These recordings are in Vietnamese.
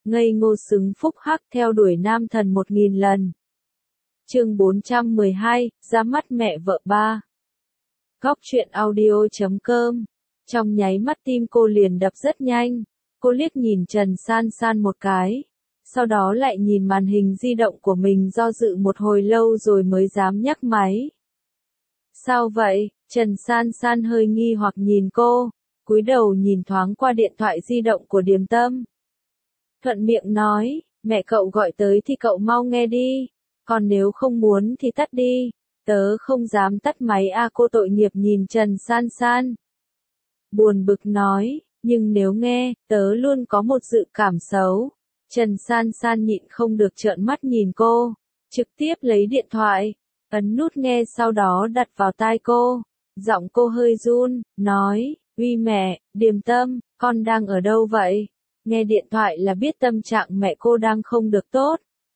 ngây ngô xứng phúc hắc theo đuổi nam thần 1000 lần. Chương 412, ra mắt mẹ vợ ba. Góc truyện audio.com. Trong nháy mắt tim cô liền đập rất nhanh, cô liếc nhìn Trần San San một cái, sau đó lại nhìn màn hình di động của mình do dự một hồi lâu rồi mới dám nhấc máy. Sao vậy? Trần San San hơi nghi hoặc nhìn cô, cúi đầu nhìn thoáng qua điện thoại di động của Điềm Tâm. Thuận miệng nói, mẹ cậu gọi tới thì cậu mau nghe đi, còn nếu không muốn thì tắt đi, tớ không dám tắt máy à. Cô tội nghiệp nhìn Trần San San. Buồn bực nói, nhưng nếu nghe, tớ luôn có một dự cảm xấu. Trần San San nhịn không được trợn mắt nhìn cô, trực tiếp lấy điện thoại, ấn nút nghe sau đó đặt vào tai cô. Giọng cô hơi run, nói, uy mẹ, Điềm Tâm, con đang ở đâu vậy? Nghe điện thoại là biết tâm trạng mẹ cô đang không được tốt.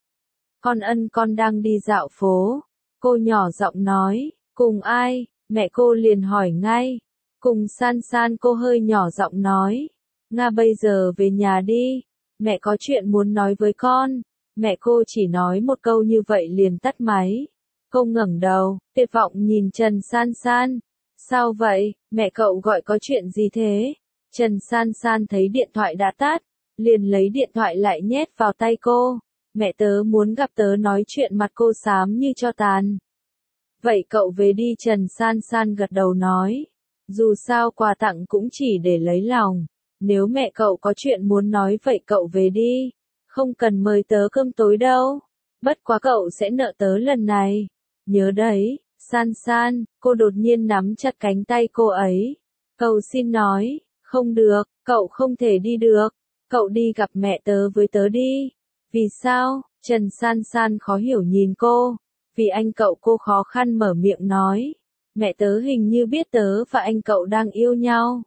Con đang đi dạo phố. Cô nhỏ giọng nói, cùng ai? Mẹ cô liền hỏi ngay. Cùng San San. Cô hơi nhỏ giọng nói, Nga bây giờ về nhà đi, mẹ có chuyện muốn nói với con. Mẹ cô chỉ nói một câu như vậy liền tắt máy. Cô ngẩng đầu, tuyệt vọng nhìn Trần San San. Sao vậy, mẹ cậu gọi có chuyện gì thế? Trần San San thấy điện thoại đã tắt, liền lấy điện thoại lại nhét vào tay cô. Mẹ tớ muốn gặp tớ nói chuyện. Mặt cô xám như tro tàn. Vậy cậu về đi. Trần San San gật đầu nói. Dù sao quà tặng cũng chỉ để lấy lòng. Nếu mẹ cậu có chuyện muốn nói vậy cậu về đi. Không cần mời tớ cơm tối đâu. Bất quá cậu sẽ nợ tớ lần này. Nhớ đấy, San San. Cô đột nhiên nắm chặt cánh tay cô ấy. Cầu xin nói, không được, cậu không thể đi được. Cậu đi gặp mẹ tớ với tớ đi. Vì sao? Trần San San khó hiểu nhìn cô. Vì anh cậu. Cô khó khăn mở miệng nói. Mẹ tớ hình như biết tớ và anh cậu đang yêu nhau.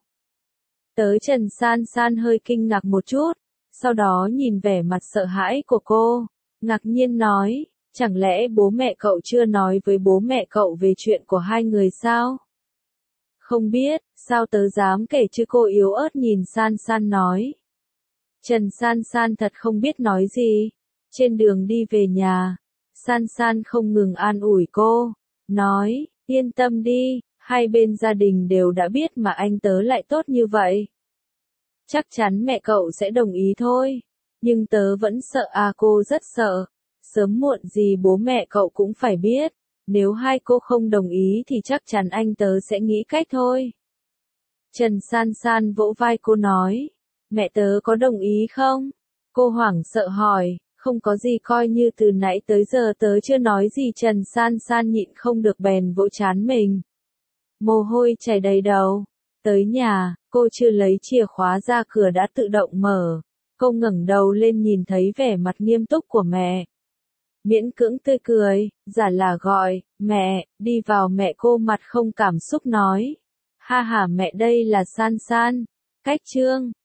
Trần San San hơi kinh ngạc một chút, sau đó nhìn vẻ mặt sợ hãi của cô, ngạc nhiên nói, chẳng lẽ bố mẹ cậu chưa nói với bố mẹ cậu về chuyện của hai người sao? Không biết, sao tớ dám kể chứ. Cô yếu ớt nhìn San San nói. Trần San San thật không biết nói gì. Trên đường đi về nhà, San San không ngừng an ủi cô, nói, yên tâm đi, hai bên gia đình đều đã biết mà anh tớ lại tốt như vậy. Chắc chắn mẹ cậu sẽ đồng ý thôi, nhưng tớ vẫn sợ à. Cô rất sợ, sớm muộn gì bố mẹ cậu cũng phải biết, nếu hai cô không đồng ý thì chắc chắn anh tớ sẽ nghĩ cách thôi. Trần San San vỗ vai cô nói, mẹ tớ có đồng ý không? Cô hoảng sợ hỏi, không có gì, coi như từ nãy tới giờ tớ chưa nói gì. Trần San San nhịn không được bèn vỗ trán mình. Mồ hôi chảy đầy đầu. Tới nhà, cô chưa lấy chìa khóa ra, cửa đã tự động mở. Cô ngẩng đầu lên nhìn thấy vẻ mặt nghiêm túc của mẹ. Miễn cưỡng tươi cười, giả là gọi, mẹ, đi vào. Mẹ cô mặt không cảm xúc nói. Ha ha mẹ, đây là San San. Cách Trương.